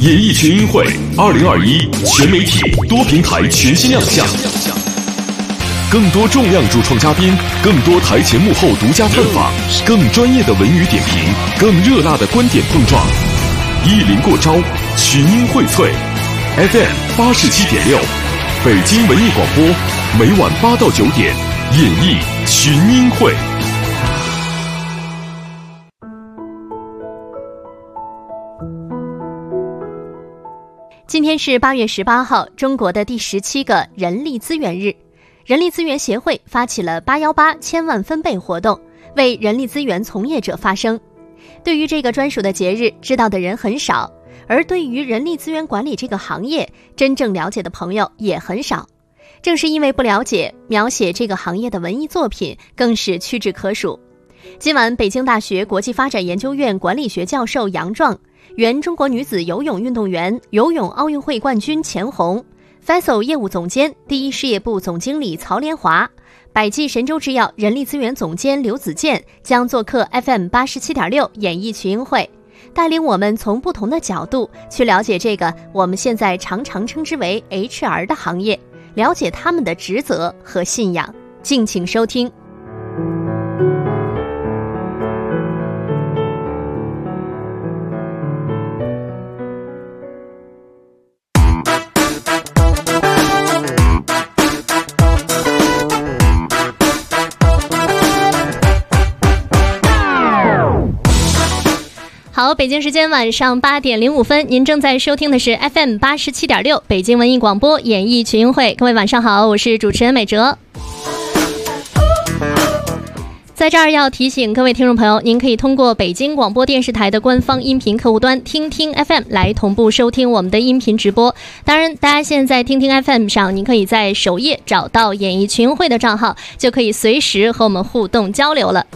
演艺群英会2021全媒体多平台全新亮相，更多重量主创嘉宾，更多台前幕后独家采访，更专业的文娱点评，更热辣的观点碰撞。意林过招，群英荟萃。FM 87.6，北京文艺广播，每晚8到9点，演艺群英会。 今天是8月18号，中国的第17个人力资源日。人力资源协会发起了818千万分贝活动，为人力资源从业者发声。对于这个专属的节日，知道的人很少，而对于人力资源管理这个行业，真正了解的朋友也很少。正是因为不了解，描写这个行业的文艺作品更是屈指可数。今晚，北京大学国际发展研究院管理学教授杨壮，原中国女子游泳运动员、游泳奥运会冠军钱红， FESO 业务总监、第一事业部总经理曹连华，百济神州制药人力资源总监刘子健将做客 FM 87.6演艺群英会，带领我们从不同的角度去了解这个我们现在常常称之为 HR 的行业，了解他们的职责和信仰。敬请收听。好，北京时间晚上8点05分，您正在收听的是 FM 87.6北京文艺广播演艺群英会。各位晚上好，我是主持人美哲。在这儿要提醒各位听众朋友，您可以通过北京广播电视台的官方音频客户端听听 FM 来同步收听我们的音频直播。当然，大家现在听听 FM 上，您可以在首页找到演艺群英会的账号，就可以随时和我们互动交流了。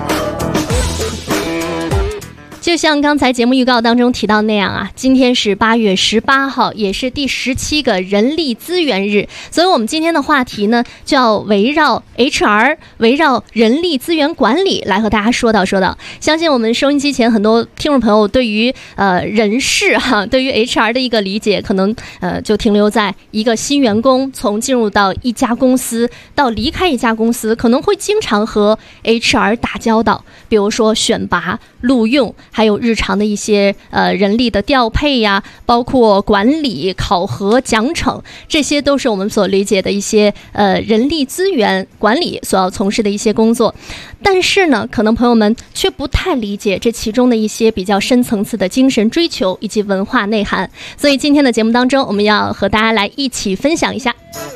就像刚才节目预告当中提到那样啊，今天是8月18号，也是第17个人力资源日，所以我们今天的话题呢，就要围绕 HR， 围绕人力资源管理来和大家说道。相信我们收音机前很多听众朋友对于人事对于 HR 的一个理解，可能就停留在一个新员工从进入到一家公司到离开一家公司，可能会经常和 HR 打交道，比如说选拔、录用，还有日常的一些人力的调配呀，包括管理、考核、奖惩，这些都是我们所理解的一些人力资源管理所要从事的一些工作。但是呢，可能朋友们却不太理解这其中的一些比较深层次的精神追求以及文化内涵。所以今天的节目当中，我们要和大家来一起分享一下。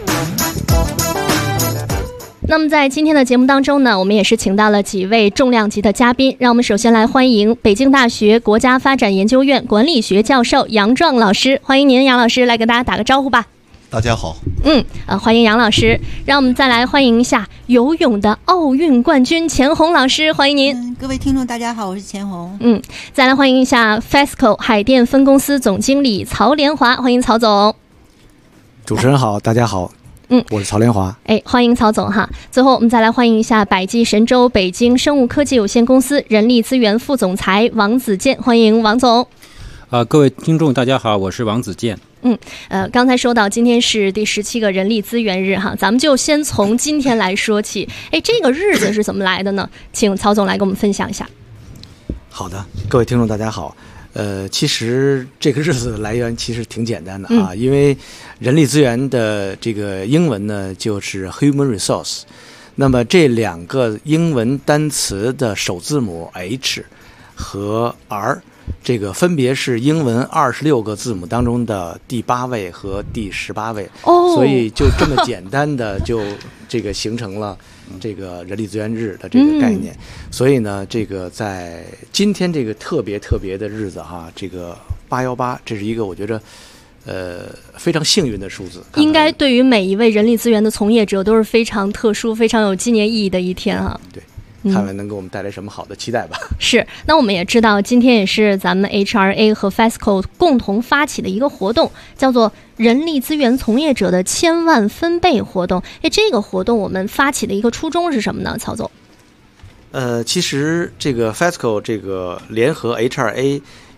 那么在今天的节目当中呢，我们也是请到了几位重量级的嘉宾，让我们首先来欢迎北京大学国家发展研究院管理学教授杨壮老师，欢迎您，杨老师来跟大家打个招呼吧。 大家好。 欢迎杨老师。让我们再来欢迎一下游泳的奥运冠军钱红老师，欢迎您。 各位听众大家好，我是钱红。 再来欢迎一下 FESCO 海淀分公司总经理曹连华，欢迎曹总。 主持人好，大家好。我是曹连华。 欢迎曹总哈。最后我们再来欢迎一下百济神州北京生物科技有限公司人力资源副总裁王子健，欢迎王总。 各位听众大家好，我是王子健。 刚才说到今天是第17个人力资源日哈，咱们就先从今天来说起。这个日子是怎么来的呢？请曹总来跟我们分享一下。 好的，各位听众大家好。其实这个日子的来源其实挺简单的啊，因为人力资源的这个英文呢就是 human resource， 那么这两个英文单词的首字母 H 和 R， 这个分别是英文26个字母当中的第8位和第18位，所以就这么简单的就这个形成了这个人力资源日的这个概念。所以呢，这个在今天这个特别的日子哈，这个818，这是一个我觉着非常幸运的数字， 应该对于每一位人力资源的从业者都是非常特殊、非常有纪念意义的一天啊。 对。看看能给我们带来什么好的期待吧。 是，那我们也知道今天也是咱们 HRA 和 FESCO 共同发起的一个活动，叫做人力资源从业者的千万分贝活动。这个活动我们发起的一个初衷是什么呢？曹总。 其实这个 FESCO 这个联合 HRA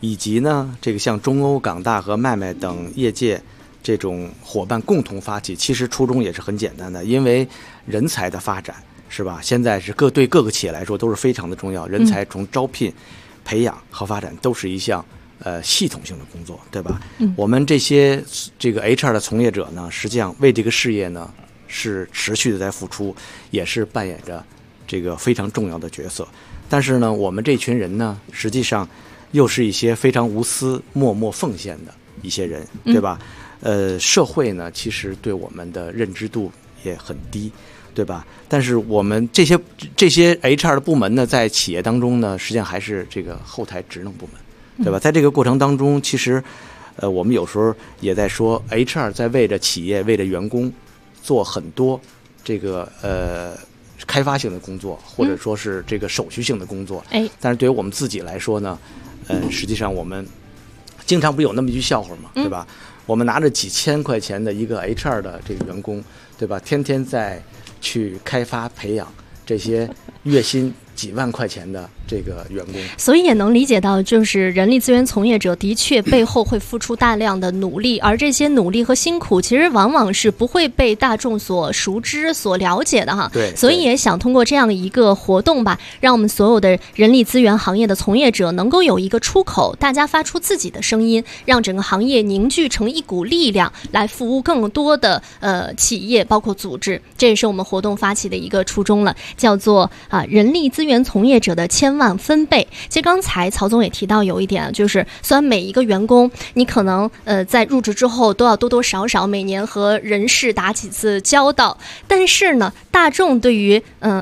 以及呢这个像中欧、港大和麦麦等业界这种伙伴共同发起，其实初衷也是很简单的，因为人才的发展是吧？现在是对各个企业来说都是非常的重要，人才从招聘、培养和发展都是一项系统性的工作，对吧？我们这个 HR 的从业者呢，实际上为这个事业呢是持续的在付出，也是扮演着这个非常重要的角色。但是呢，我们这群人呢，实际上又是一些非常无私、默默奉献的一些人，对吧？社会呢，其实对我们的认知度也很低，对吧？但是我们这些 HR 的部门呢，在企业当中呢，实际上还是这个后台职能部门，对吧？在这个过程当中，其实我们有时候也在说 HR 在为着企业、为着员工做很多这个开发性的工作，或者说是这个手续性的工作。但是对于我们自己来说呢，实际上我们经常不有那么一句笑话嘛，对吧？我们拿着几千块钱的一个 HR 的这个员工，对吧？天天在去开发培养这些月薪几万块钱的这个员工， 所以也能理解到，就是人力资源从业者的确背后会付出大量的努力，而这些努力和辛苦其实往往是不会被大众所熟知、所了解的哈。 对， 所以也想通过这样一个活动吧，让我们所有的人力资源行业的从业者能够有一个出口，大家发出自己的声音，让整个行业凝聚成一股力量，来服务更多的企业，包括组织。这也是我们活动发起的一个初衷了，叫做人力资源从业者的千万分贝。其实刚才曹总也提到有一点，就是虽然每一个员工你可能在入职之后都要多多少少每年和人事打几次交道，但是呢，大众对于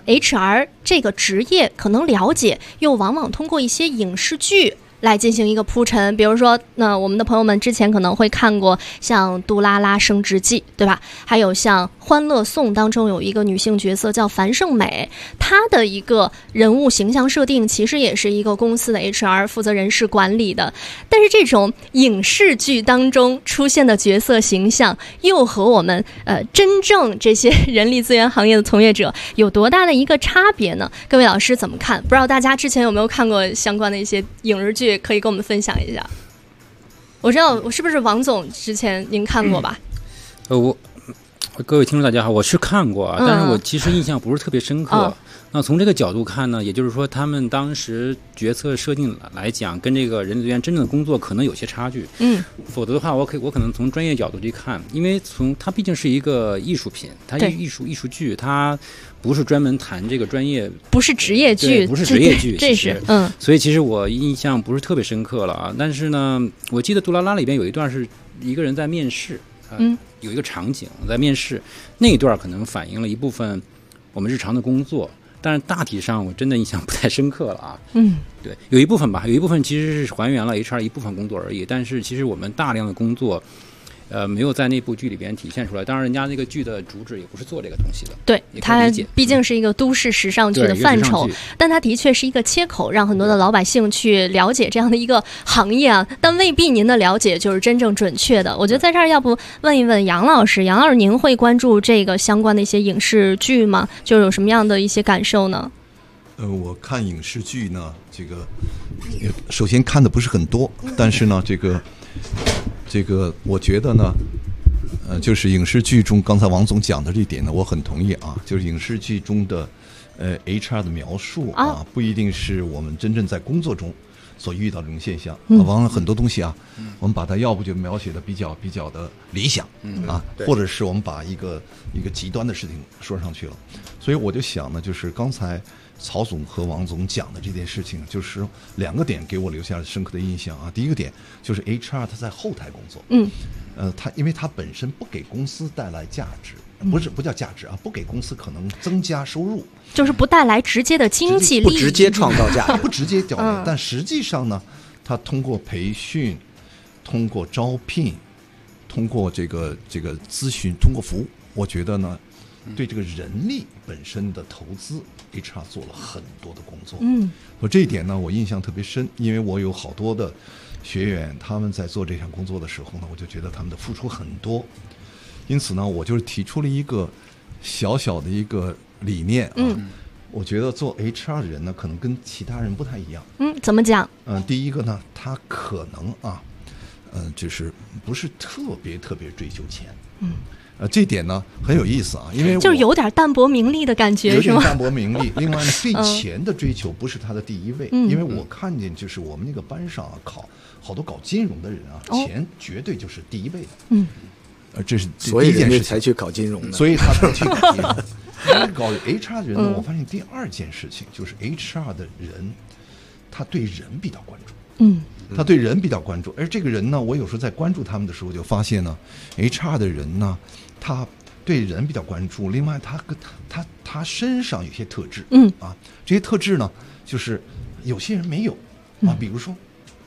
HR 这个职业可能了解又往往通过一些影视剧来进行一个铺陈。比如说我们的朋友们之前可能会看过像《杜拉拉升职记》，对吧？还有像《欢乐颂》当中有一个女性角色叫樊胜美，她的一个人物形象设定其实也是一个公司的 HR 负责人事管理的。但是这种影视剧当中出现的角色形象又和我们真正这些人力资源行业的从业者有多大的一个差别呢？各位老师怎么看？不知道大家之前有没有看过相关的一些影视剧，可以跟我们分享一下。我知道我是不是王总之前您看过吧？ 各位听众大家好，我是看过啊，但是我其实印象不是特别深刻。那从这个角度看呢，也就是说他们当时决策设定来讲，跟这个人力资源真正的工作可能有些差距。否则的话，我可能从专业角度去看，因为它毕竟是一个艺术品，它艺术剧，它不是专门谈这个专业， 不是职业剧， 不是职业剧， 这是所以其实我印象不是特别深刻了啊。但是呢，我记得《杜拉拉》里边有一段是一个人在面试，有一个场景在面试，那一段可能反映了一部分我们日常的工作，但是大体上我真的印象不太深刻了啊。对，有一部分吧，有一部分其实是还原了 HR 一部分工作而已，但是其实我们大量的工作没有在那部剧里边体现出来。当然人家那个剧的主旨也不是做这个东西的， 对，它毕竟是一个都市时尚剧的范畴，但它的确是一个切口，让很多的老百姓去了解这样的一个行业啊，但未必您的了解就是真正准确的。我觉得在这儿要不问一问杨老师，您会关注这个相关的一些影视剧吗？就是有什么样的一些感受呢？ 我看影视剧呢，这个首先看的不是很多，但是呢，这个我觉得呢，就是影视剧中刚才王总讲的这一点呢，我很同意啊，就是影视剧中的HR 的描述啊，不一定是我们真正在工作中所遇到的这种现象。往往很多东西啊，我们把它要不就描写的比较的理想啊，或者是我们把一个极端的事情说上去了。所以我就想呢，就是刚才曹总和王总讲的这件事情，就是两个点给我留下了深刻的印象啊。第一个点就是 HR 他在后台工作，因为他本身不给公司带来价值，不叫价值啊，不给公司可能增加收入， 就是不带来直接的经济利益， 不直接创造价值， 不直接掉链。但实际上呢，他通过培训，通过招聘，通过这个咨询，通过服务，我觉得呢，对这个人力本身的投资 HR 做了很多的工作。我这一点呢，我印象特别深，因为我有好多的学员，他们在做这项工作的时候呢，我就觉得他们的付出很多。因此呢，我就是提出了一个小小的一个理念啊， 我觉得做 HR 的人呢，可能跟其他人不太一样。 怎么讲？ 第一个呢，他可能就是不是特别追求钱。这点呢很有意思啊，因为就是有点淡泊名利的感觉，是吗？ 有点淡泊名利。另外呢，对钱的追求不是他的第一位，因为我看见就是我们那个班上好多搞金融的人啊，钱绝对就是第一位的。这是所以人家才去搞金融的， 所以他才去搞金融。搞 HR 的人呢，我发现第二件事情就是 HR 的人，他对人比较关注。他对人比较关注，而这个人呢，我有时候在关注他们的时候，就发现呢 ，HR 的人呢，他对人比较关注。另外，他身上有些特质，这些特质呢，就是有些人没有比如说，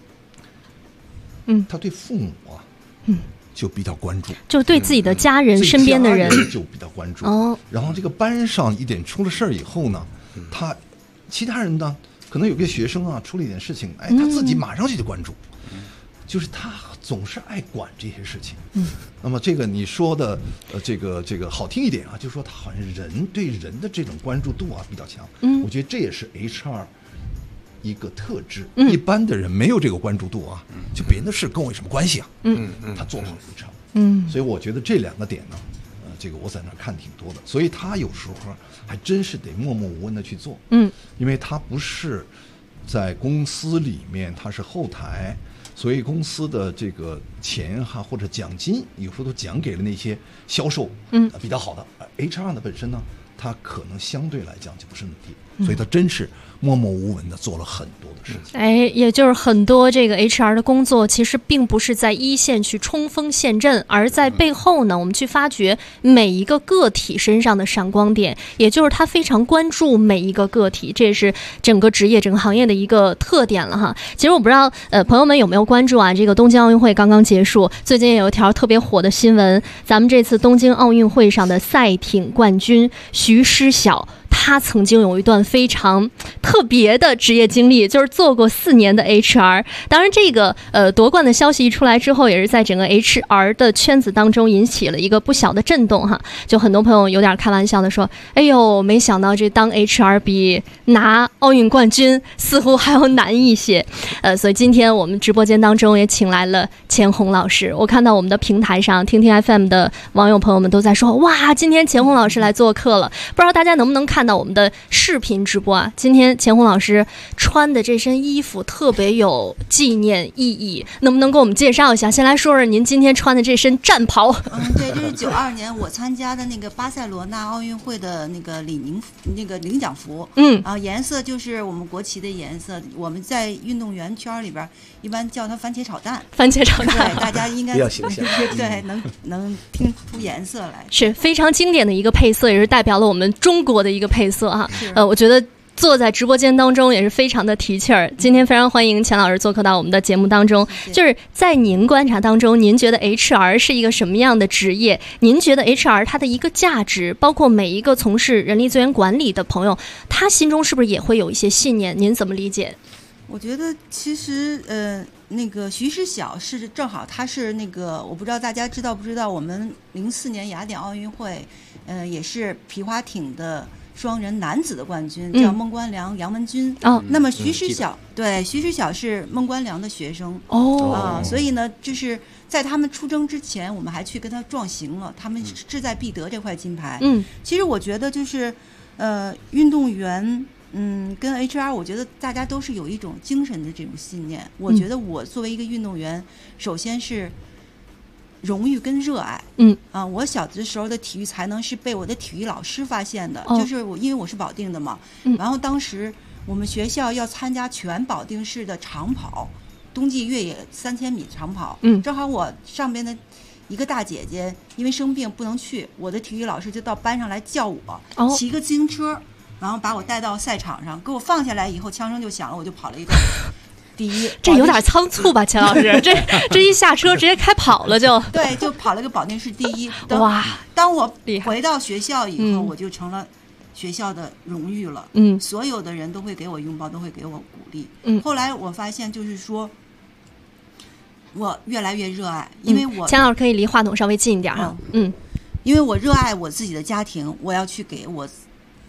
他对父母就比较关注， 就对自己的家人、身边的人就比较关注。然后这个班上一点出了事儿以后呢，其他人呢，可能有个学生出了一点事情，他自己马上就去关注，就是他总是爱管这些事情。那么这个你说的这个好听一点就是说他好像对人的这种关注度比较强。我觉得这也是 HR 一个特质。一般的人没有这个关注度就别人的事跟我有什么关系他做不好 HR。所以我觉得这两个点呢，这个我在那看挺多的，所以他有时候还真是得默默无闻的去做。因为他不是在公司里面，他是后台，所以公司的这个钱或者奖金有时候都奖给了那些销售比较好的。HR 的本身呢，他可能相对来讲就不是那么低，所以他真是默默无闻的做了很多的事情。 也就是很多这个 HR 的工作其实并不是在一线去冲锋陷阵，而在背后呢，我们去发掘每一个个体身上的闪光点，也就是他非常关注每一个个体，这也是整个职业整个行业的一个特点了哈。其实我不知道朋友们有没有关注这个东京奥运会刚刚结束，最近也有一条特别火的新闻，咱们这次东京奥运会上的赛艇冠军徐诗晓，他曾经有一段非常特别的职业经历，就是做过4年的 HR。当然这个夺冠的消息一出来之后，也是在整个 HR 的圈子当中引起了一个不小的震动哈。就很多朋友有点开玩笑的说，哎呦，没想到这当 HR 比拿奥运冠军似乎还要难一些。所以今天我们直播间当中也请来了钱红老师。我看到我们的平台上听听 FM 的网友朋友们都在说，哇，今天钱红老师来做客了。不知道大家能不能看到我们的视频直播今天钱红老师穿的这身衣服特别有纪念意义，能不能给我们介绍一下？先来说说您今天穿的这身战袍。 对，这是92年我参加的那个巴塞罗那奥运会的那个领奖服。颜色就是我们国旗的颜色，我们在运动员圈里边一般叫它番茄炒蛋。番茄炒蛋，对，大家应该比较形象。 对，能听出颜色来， 是非常经典的一个配色，也是代表了我们中国的一个配色哈。我觉得坐在直播间当中也是非常的提气儿。今天非常欢迎钱老师做客到我们的节目当中。就是在您观察当中，您觉得 HR 是一个什么样的职业？您觉得 HR 它的一个价值，包括每一个从事人力资源管理的朋友，他心中是不是也会有一些信念？您怎么理解？ 我觉得其实那个徐诗晓是正好他是那个，我不知道大家知道不知道，我们04年雅典奥运会也是皮划艇的双人男子的冠军，叫孟关良、杨文军。那么徐诗晓，对，徐诗晓是孟关良的学生。所以呢，就是在他们出征之前，我们还去跟他撞行了，他们志在必得这块金牌。其实我觉得就是运动员跟 HR 我觉得大家都是有一种精神的这种信念。我觉得我作为一个运动员，首先是荣誉跟热爱。我小的时候的体育才能是被我的体育老师发现的，就是因为我是保定的嘛。然后当时我们学校要参加全保定市的长跑，冬季越野3000米长跑。正好我上边的一个大姐姐因为生病不能去，我的体育老师就到班上来叫我，骑个自行车，然后把我带到赛场上，给我放下来以后，枪声就响了，我就跑了一个第一。 这有点仓促吧，钱老师？这一下车直接开跑了就。 对，就跑了个保定市第一。 哇！ 当我回到学校以后，我就成了学校的荣誉了。所有的人都会给我拥抱，都会给我鼓励。后来我发现，就是说，我越来越热爱，因为我钱老师可以离话筒稍微近一点哈。 因为我热爱我自己的家庭，我要去给我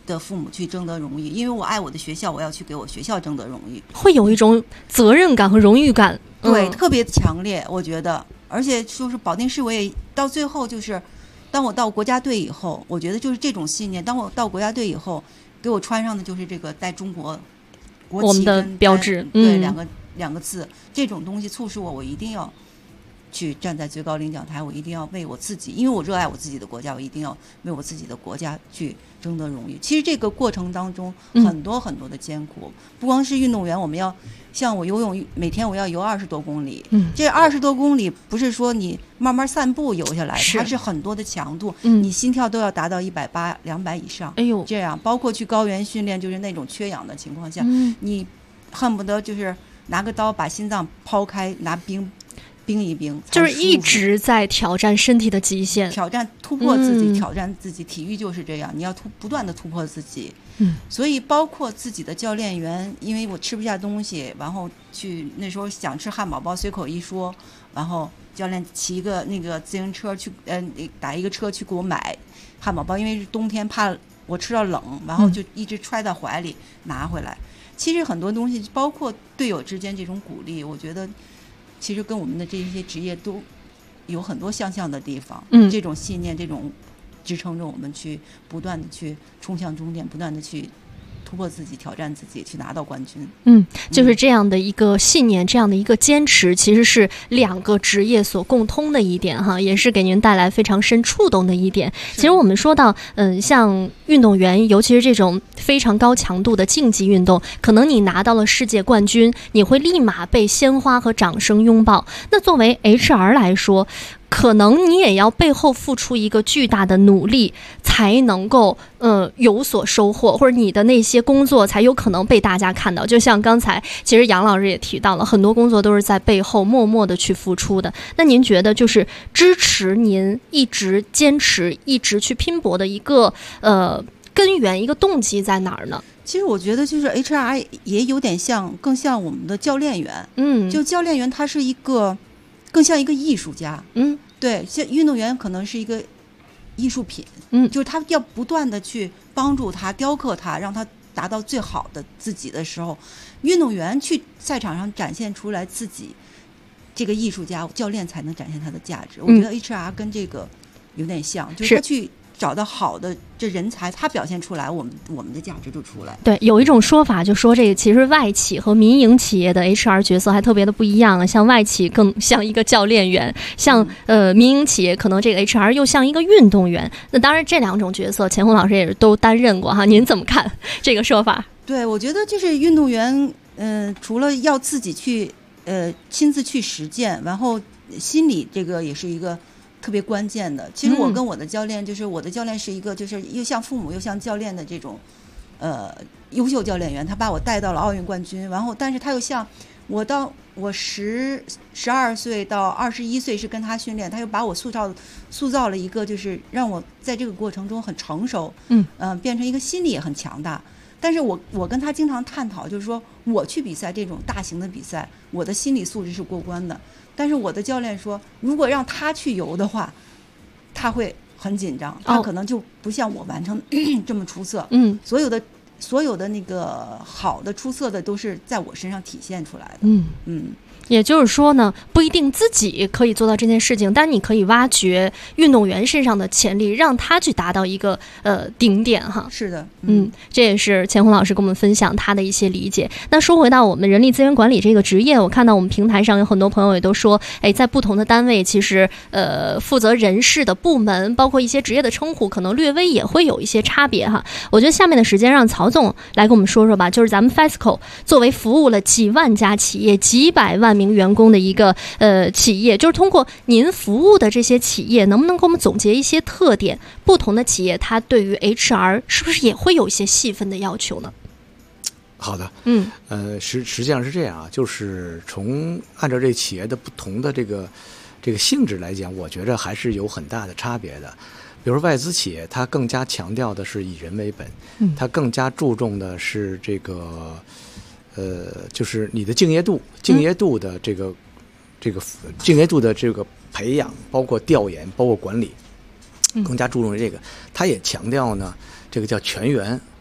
的父母去争得荣誉，因为我爱我的学校，我要去给我学校争得荣誉， 会有一种责任感和荣誉感， 对，特别强烈，我觉得。而且就是保定市，我也到最后就是，当我到国家队以后，我觉得就是这种信念，当我到国家队以后，给我穿上的就是这个在中国国旗我们的标志， 对，两个字，这种东西促使我一定要去站在最高领奖台，我一定要为我自己，因为我热爱我自己的国家，我一定要为我自己的国家去争得荣誉。其实这个过程当中很多很多的艰苦，不光是运动员，我们要像我游泳，每天我要游20多公里，这20多公里不是说你慢慢散步游下来，它是很多的强度，你心跳都要达到180、200以上， 哎呦， 这样包括去高原训练，就是那种缺氧的情况下，你恨不得就是拿个刀把心脏抛开，拿冰一冰， 就是一直在挑战身体的极限， 挑战突破自己，挑战自己。体育就是这样，你要不断的突破自己。所以包括自己的教练员，因为我吃不下东西，然后去那时候想吃汉堡包，随口一说，然后教练骑一个那个自行车去，打一个车去给我买汉堡包，因为是冬天怕我吃到冷，然后就一直揣到怀里拿回来。其实很多东西，包括队友之间这种鼓励，我觉得其实跟我们的这些职业都有很多相像的地方。这种信念，这种支撑着我们去不断的去冲向终点，不断的去突破自己，挑战自己，去拿到冠军。 就是这样的一个信念，这样的一个坚持，其实是两个职业所共通的一点哈，也是给您带来非常深触动的一点。其实我们说到像运动员，尤其是这种非常高强度的竞技运动，可能你拿到了世界冠军，你会立马被鲜花和掌声拥抱。那作为 HR 来说，可能你也要背后付出一个巨大的努力，才能够有所收获，或者你的那些工作才有可能被大家看到。就像刚才其实杨老师也提到了，很多工作都是在背后默默的去付出的。那您觉得就是支持您一直坚持一直去拼搏的一个根源，一个动机在哪儿呢？ 其实我觉得就是 HR 也有点更像我们的教练员。就教练员他是一个更像一个艺术家。对，像运动员可能是一个艺术品。就是他要不断的去帮助他，雕刻他，让他达到最好的自己的时候，运动员去赛场上展现出来自己这个艺术家，教练才能展现他的价值。我觉得 HR 跟这个有点像，就是他去找到好的这人才，他表现出来，我们的价值就出来。 对，有一种说法就说这个其实外企和民营企业的 HR 角色还特别的不一样，像外企更像一个教练员，像民营企业可能这个 HR 又像一个运动员。那当然这两种角色钱红老师也是都担任过哈，您怎么看这个说法？ 对，我觉得就是运动员除了要自己去亲自去实践，然后心理这个也是一个特别关键的。其实我跟我的教练，就是我的教练是一个就是又像父母又像教练的这种优秀教练员，他把我带到了奥运冠军，然后但是他又像我到我12岁到21岁是跟他训练，他又把我塑造了一个就是让我在这个过程中很成熟，变成一个心理也很强大。但是我跟他经常探讨，就是说我去比赛这种大型的比赛，我的心理素质是过关的。但是我的教练说，如果让他去游的话，他会很紧张，他可能就不像我完成这么出色。所有的那个好的出色的都是在我身上体现出来的。 也就是说呢，不一定自己可以做到这件事情，但你可以挖掘运动员身上的潜力，让他去达到一个顶点哈。 是的， 这也是钱红老师跟我们分享他的一些理解。那说回到我们人力资源管理这个职业，我看到我们平台上有很多朋友也都说，在不同的单位，其实负责人事的部门，包括一些职业的称呼，可能略微也会有一些差别哈。我觉得下面的时间让曹总来跟我们说说吧，就是咱们 FESCO 作为服务了几万家企业、几百万名员工的一个企业，就是通过您服务的这些企业，能不能给我们总结一些特点？不同的企业它对于 HR 是不是也会有一些细分的要求呢？ 好的，实际上是这样啊，就是按照这个企业的不同的这个性质来讲，我觉得还是有很大的差别的。比如外资企业，它更加强调的是以人为本，它更加注重的是这个就是你的敬业度的这个敬业度的这个培养，包括调研，包括管理，更加注重这个。他也强调呢，这个叫全员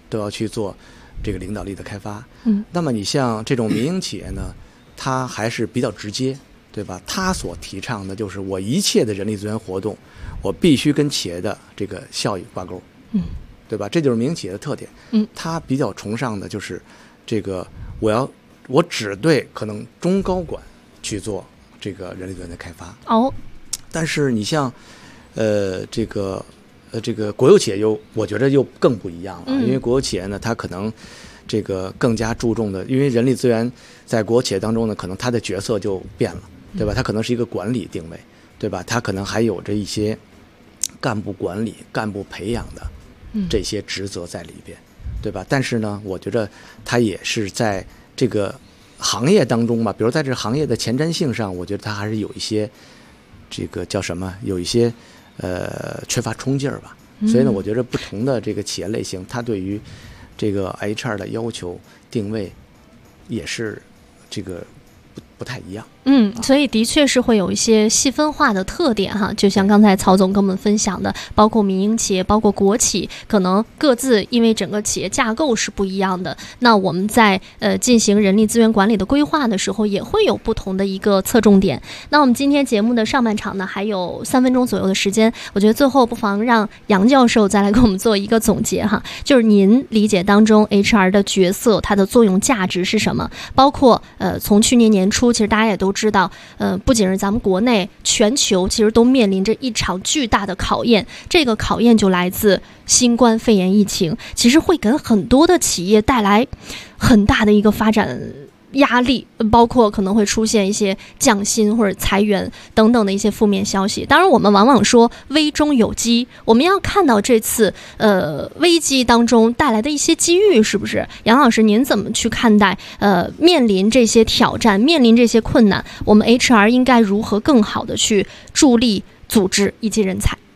都要去做这个领导力的开发。那么你像这种民营企业呢，它还是比较直接，对吧？它所提倡的就是我一切的人力资源活动，我必须跟企业的这个效益挂钩，对吧？这就是民营企业的特点。它比较崇尚的就是这个我只对可能中高管去做这个人力资源的开发。但是你像这个国有企业我觉得又更不一样了，因为国有企业呢，它可能这个更加注重的，因为人力资源在国有企业当中呢，可能它的角色就变了，对吧？它可能是一个管理定位，对吧？它可能还有着一些干部管理、干部培养的这些职责在里边，对吧？但是呢，我觉得它也是在这个行业当中吧，比如在这行业的前瞻性上，我觉得它还是有一些这个叫什么，有一些缺乏冲劲儿吧。所以呢，我觉得不同的这个企业类型，它对于这个 HR 的要求定位也是这个不太一样。 所以的确是会有一些细分化的特点哈，就像刚才曹总跟我们分享的，包括民营企业，包括国企，可能各自因为整个企业架构是不一样的，那我们在进行人力资源管理的规划的时候，也会有不同的一个侧重点。那我们今天节目的上半场呢，还有3分钟左右的时间，我觉得最后不妨让杨教授再来给我们做一个总结哈，就是您理解当中 HR 的角色，它的作用价值是什么？包括从去年年初，其实大家也都知道，不仅是咱们国内，全球其实都面临着一场巨大的考验。这个考验就来自新冠肺炎疫情，其实会给很多的企业带来很大的一个发展压力，包括可能会出现一些降薪或者裁员等等的一些负面消息。当然我们往往说危中有机，我们要看到这次危机当中带来的一些机遇，是不是？杨老师您怎么去看待面临这些挑战，面临这些困难，我们 HR 应该如何更好的去助力组织以及人才？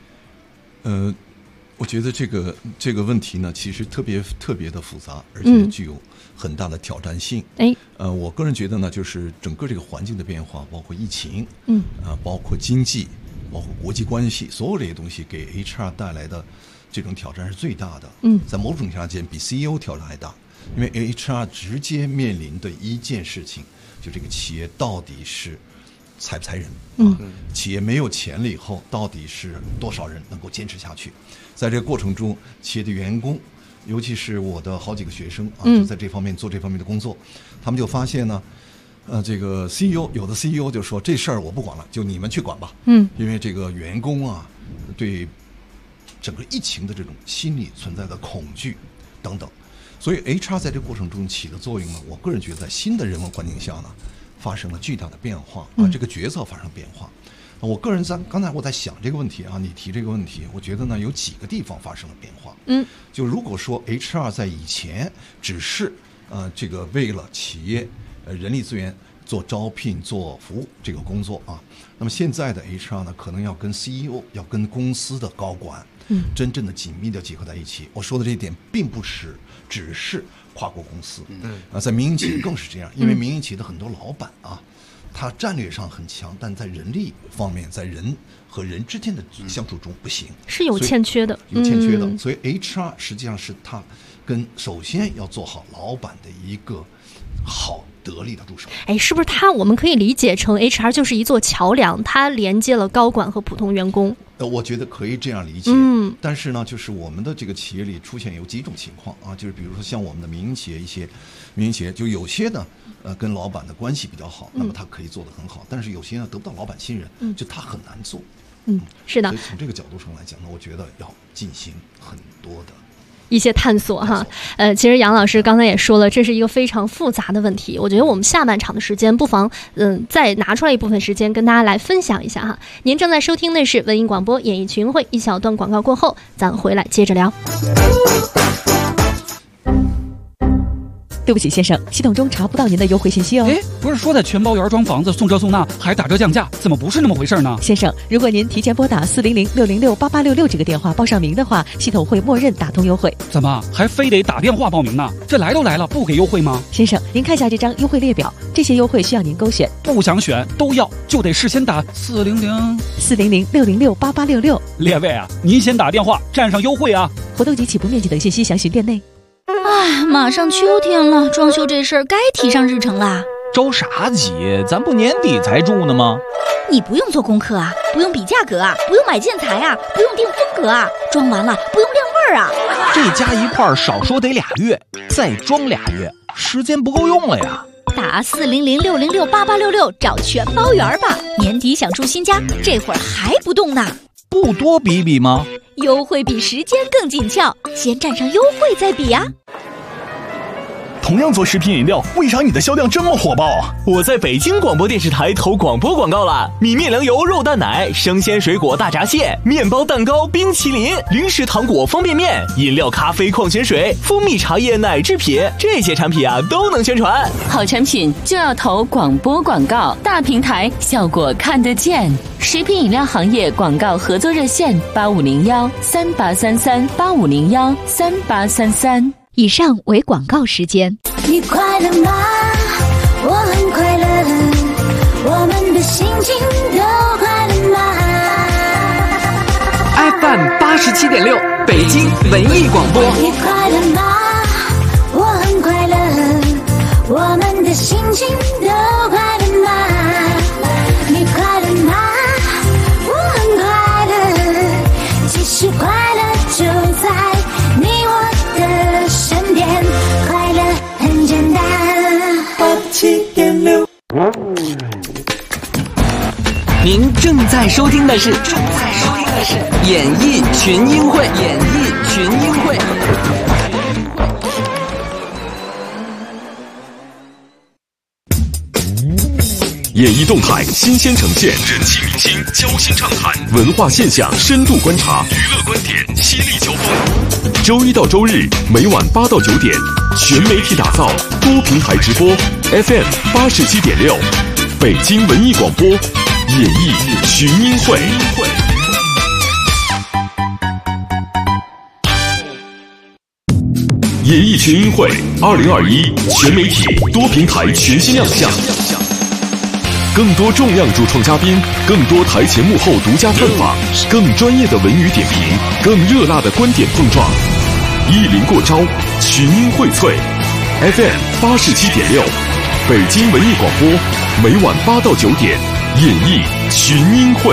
我觉得这个问题呢，其实特别的复杂，而且具有很大的挑战性。我个人觉得呢，就是整个这个环境的变化，包括疫情，包括经济，包括国际关系，所有这些东西给 HR 带来的这种挑战是最大的。在某种条件比 CEO 挑战还大，因为 HR 直接面临的一件事情，就这个企业到底是裁不裁人企业没有钱了以后，到底是多少人能够坚持下去？在这个过程中，企业的员工，尤其是我的好几个学生就在这方面做这方面的工作，他们就发现呢，这个 CEO 有的 CEO 就说这事儿我不管了，就你们去管吧。因为这个员工对整个疫情的这种心理存在的恐惧等等，所以 HR 在这个过程中起的作用呢，我个人觉得在新的人文环境下呢，发生了巨大的变化这个角色发生了变化。我个人刚才我在想这个问题你提这个问题，我觉得呢有几个地方发生了变化。就如果说 HR 在以前只是这个为了企业人力资源做招聘做服务这个工作那么现在的 HR 呢，可能要跟 CEO 要跟公司的高管真正的紧密的结合在一起。我说的这一点并不是只是跨国公司在民营企业更是这样，因为民营企业的很多老板他战略上很强，但在人力方面，在人和人之间的相处中不行，是有欠缺的，所以 HR 实际上是他首先要做好老板的一个好得力的助手。 是不是我们可以理解成 HR 就是一座桥梁，它连接了高管和普通员工？ 我觉得可以这样理解。但是呢，就是我们的这个企业里出现有几种情况就是比如说像我们的民营企业，一些民营企业就有些呢跟老板的关系比较好，那么他可以做得很好，但是有些呢得不到老板信任，就他很难做。 是的。 所以从这个角度上来讲呢，我觉得要进行很多的一些探索其实杨老师刚才也说了，这是一个非常复杂的问题。我觉得我们下半场的时间不妨再拿出来一部分时间跟大家来分享一下您正在收听的是文艺广播演艺群会，一小段广告过后咱回来接着聊。 对不起先生，系统中查不到您的优惠信息哦。 不是说在全包园装房子送这送那还打折降价，怎么不是那么回事呢？ 先生，如果您提前拨打400-606-8866这个电话报上名的话，系统会默认打通优惠。 怎么还非得打电话报名呢？这来都来了，不给优惠吗？ 先生，您看下这张优惠列表，这些优惠需要您勾选。 不想选都要，就得事先打400-606-8866。 列位您先打电话占上优惠活动及起步面积等信息详询店内。 哎，马上秋天了，装修这事儿该提上日程啦。 着啥急？咱不年底才住呢吗？ 你不用做功课啊，不用比价格啊，不用买建材啊，不用定风格啊，装完了不用晾味儿啊。 这加一块少说得2月，再装2月，时间不够用了呀。 打400-606-8866找全包圆吧，年底想住新家，这会儿还不动呢？ 不多比比吗？ 优惠比时间更紧俏，先占上优惠再比啊。 同样做食品饮料，为啥你的销量这么火爆啊？我在北京广播电视台投广播广告了，米面粮油肉蛋奶、生鲜水果大闸蟹、面包蛋糕、冰淇淋、零食糖果方便面、饮料咖啡矿泉水、蜂蜜茶叶奶制品，这些产品啊都能宣传。 好产品就要投广播广告，大平台效果看得见。食品饮料行业广告合作热线8501-3833-8501-3833。 以上为广告时间。 你快乐吗？我很快乐，我们的心情都快乐吗？ FM 87.6北京文艺广播。 你快乐吗？我很快乐，我们的心情都快乐吗？你快乐吗？我很快乐，其实快乐就在你我的身边，快乐很简单。87.6。 您正在收听的是演艺群英会。 演艺动态新鲜呈现，人气明星交心畅谈，文化现象深度观察，娱乐观点犀利交锋。周一到周日每晚8到9点，全媒体打造，多平台直播 FM 87.6，北京文艺广播，演艺群英会。演艺群英会2021全媒体多平台全新亮相。更多重量主创嘉宾，更多台前幕后独家探访，更专业的文娱点评，更热辣的观点碰撞。一临过招，群英荟萃。FM 87.6，北京文艺广播，每晚8到9点，演艺群英会。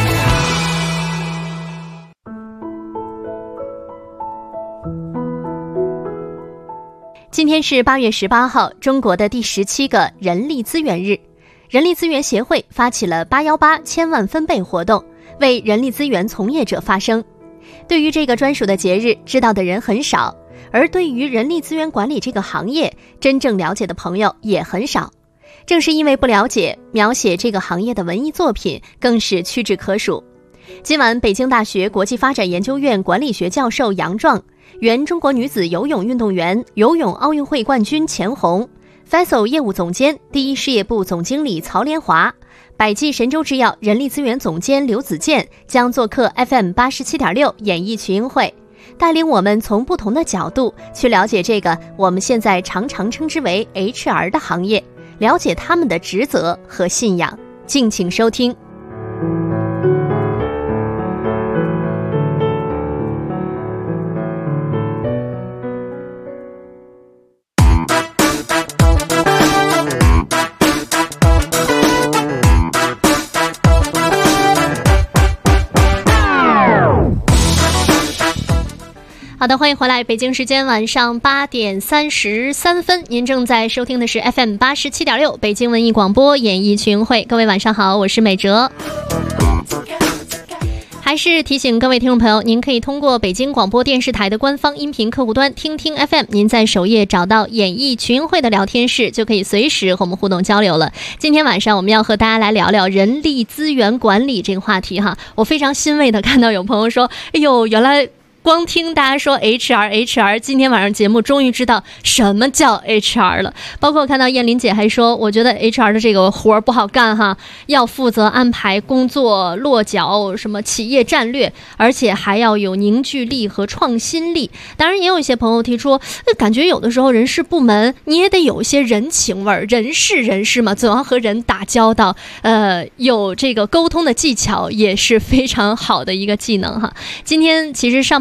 今天是8月18号，中国的第17个人力资源日。人力资源协会发起了818千万分贝活动，为人力资源从业者发声。对于这个专属的节日，知道的人很少，而对于人力资源管理这个行业，真正了解的朋友也很少。正是因为不了解，描写这个行业的文艺作品更是屈指可数。今晚，北京大学国际发展研究院管理学教授杨壮，原中国女子游泳运动员、游泳奥运会冠军钱红，FESO 业务总监、第一事业部总经理曹连华，百济神州制药人力资源总监刘子健将做客 FM 87.6演艺群英会，带领我们从不同的角度去了解这个我们现在常常称之为 HR 的行业，了解他们的职责和信仰。敬请收听。好的，欢迎回来，北京时间晚上8点33分，您正在收听的是 FM 87.6北京文艺广播演艺群会。各位晚上好，我是美哲。还是提醒各位听众朋友，您可以通过北京广播电视台的官方音频客户端听听 FM， 您在首页找到演艺群会的聊天室，就可以随时和我们互动交流了。今天晚上我们要和大家来聊聊人力资源管理这个话题哈。我非常欣慰的看到有朋友说，哎呦，原来光听大家说 HR， 今天晚上节目终于知道什么叫 HR 了。包括我看到燕林姐还说，我觉得 HR 的这个活儿不好干哈，要负责安排工作落脚，什么企业战略，而且还要有凝聚力和创新力。当然也有一些朋友提出，感觉有的时候人事部门你也得有一些人情味儿，人事嘛，总要和人打交道，有这个沟通的技巧也是非常好的一个技能哈。今天其实上半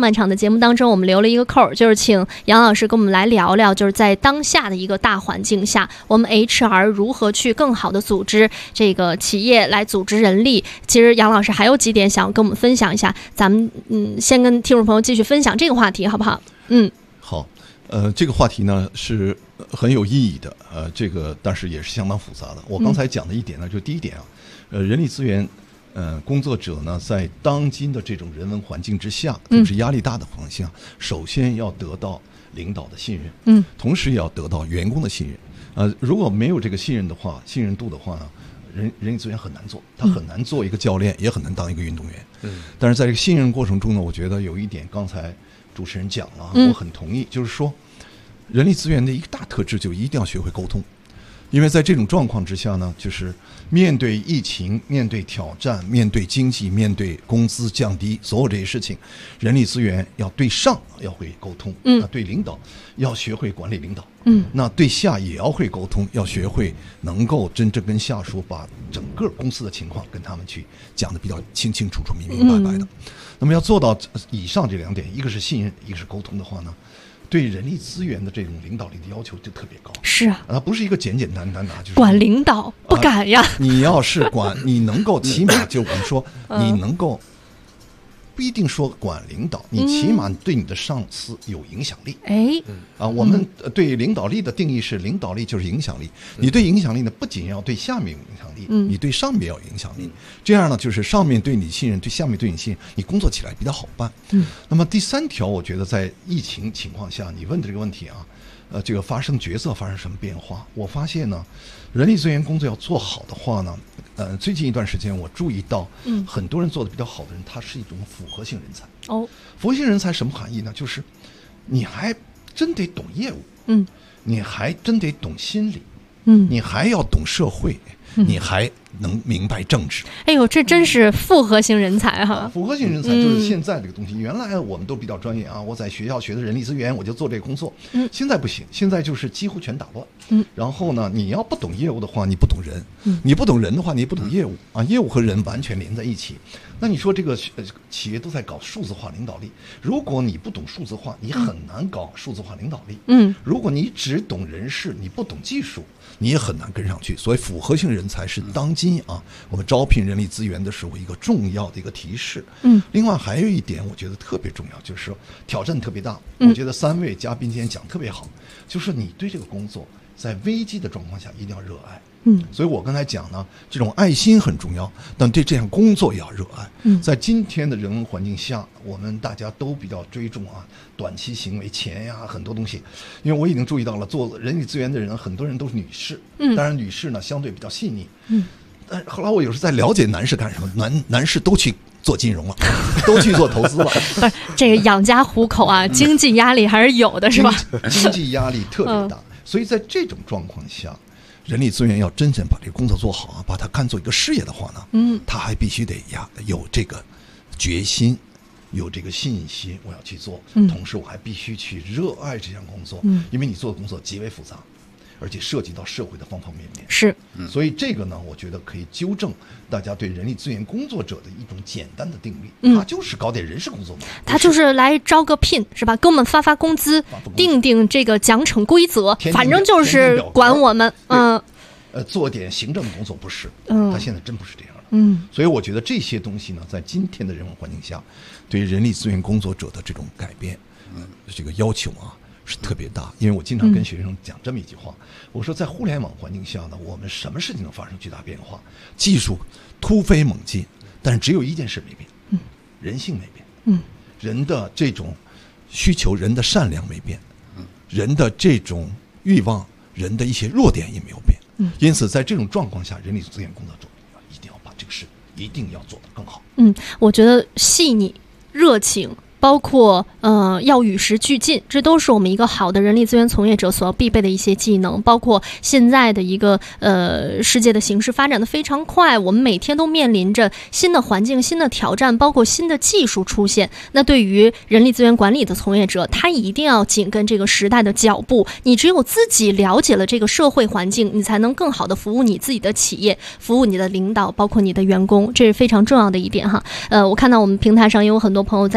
半场的节目当中，我们留了一个扣，就是请杨老师跟我们来聊聊，就是在当下的一个大环境下，我们 HR 如何去更好的组织这个企业来组织人力。其实杨老师还有几点想要跟我们分享一下，咱们先跟听众朋友继续分享这个话题好不好？ 好，这个话题呢是很有意义的，这个但是也是相当复杂的。我刚才讲的一点呢，就第一点啊，人力资源工作者呢，在当今的这种人文环境之下，就是压力大的环境下，首先要得到领导的信任，同时也要得到员工的信任。如果没有这个信任度的话呢，人力资源很难做，他很难做一个教练，也很难当一个运动员。但是在这个信任过程中呢，我觉得有一点刚才主持人讲了，我很同意，就是说人力资源的一个大特质就一定要学会沟通。因为在这种状况之下呢，就是面对疫情、面对挑战、面对经济、面对工资降低，所有这些事情，人力资源要对上要会沟通，对领导要学会管理领导，那对下也要会沟通，要学会能够真正跟下属把整个公司的情况跟他们去讲的比较清清楚楚、明明白白的。那么要做到以上这两点，一个是信任，一个是沟通的话呢，对人力资源的这种领导力的要求就特别高。 是啊， 它不是一个简简单单的，就是管领导不敢呀。 你要是管，你能够起码就我们说，你能够不一定说管领导，你起码对你的上司有影响力。我们对领导力的定义是，领导力就是影响力。你对影响力呢，不仅要对下面有影响力，你对上面要有影响力。这样呢，就是上面对你信任，对下面对你信任，你工作起来比较好办。那么第三条，我觉得在疫情情况下，你问的这个问题啊，这个角色发生什么变化？我发现呢，人力资源工作要做好的话呢，最近一段时间我注意到，很多人做的比较好的人，他是一种复合性人才。复合性人才什么含义呢？就是你还真得懂业务，你还真得懂心理，你还要懂社会，你还能明白政治。 哎呦，这真是复合型人才哈！ 复合型人才就是现在这个东西。原来我们都比较专业啊，我在学校学的人力资源，我就做这个工作。现在不行，现在就是几乎全打乱。然后呢，你要不懂业务的话，你不懂人；你不懂人的话，你不懂业务啊。业务和人完全连在一起。那你说这个企业都在搞数字化领导力，如果你不懂数字化，你很难搞数字化领导力。如果你只懂人事，你不懂技术，你也很难跟上去。所以复合性人才是当今啊我们招聘人力资源的时候一个重要的一个提示。另外还有一点我觉得特别重要，就是说挑战特别大。我觉得3位嘉宾今天讲特别好，就是你对这个工作在危机的状况下一定要热爱。所以我刚才讲呢，这种爱心很重要，但对这项工作也要热爱。在今天的人文环境下，我们大家都比较追重短期行为，钱呀很多东西。因为我已经注意到了，做人力资源的人很多人都是女士，当然女士呢相对比较细腻。但后来我有时在了解男士干什么，男士都去做金融了，都去做投资了。不是这个养家糊口啊，经济压力还是有的，是吧？ 经济压力特别大，所以在这种状况下，人力资源要真正把这个工作做好，把它看作一个事业的话呢，他还必须得有这个决心，有这个信心，我要去做。同时我还必须去热爱这项工作，因为你做的工作极为复杂，而且涉及到社会的方方面面。 是， 所以这个呢，我觉得可以纠正大家对人力资源工作者的一种简单的定义，他就是搞点人事工作嘛， 他就是来招个聘是吧？给我们发工资，定这个奖惩规则，反正就是管我们。 做点行政的工作不是，他现在真不是这样了。所以我觉得这些东西呢，在今天的人文环境下，对人力资源工作者的这种改变，这个要求是特别大。因为我经常跟学生讲这么一句话，我说在互联网环境下呢，我们什么事情能发生巨大变化？技术突飞猛进，但是只有一件事没变，人性没变，人的这种需求，人的善良没变，人的这种欲望，人的一些弱点也没有变。因此在这种状况下，人力资源工作者一定要把这个事一定要做得更好。 我觉得细腻、热情，包括要与时俱进，这都是我们一个好的人力资源从业者所要必备的一些技能。包括现在的一个世界的形势发展的非常快，我们每天都面临着新的环境、新的挑战，包括新的技术出现。那对于人力资源管理的从业者，他一定要紧跟这个时代的脚步。你只有自己了解了这个社会环境，你才能更好的服务你自己的企业，服务你的领导，包括你的员工，这是非常重要的一点哈。我看到我们平台上也有很多朋友在说，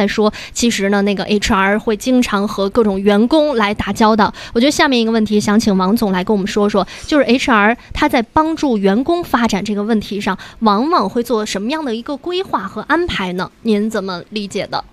其实呢，那个 HR 会经常和各种员工来打交道。我觉得下面一个问题想请王总来跟我们说说，就是 HR 他在帮助员工发展这个问题上，往往会做什么样的一个规划和安排呢？您怎么理解的？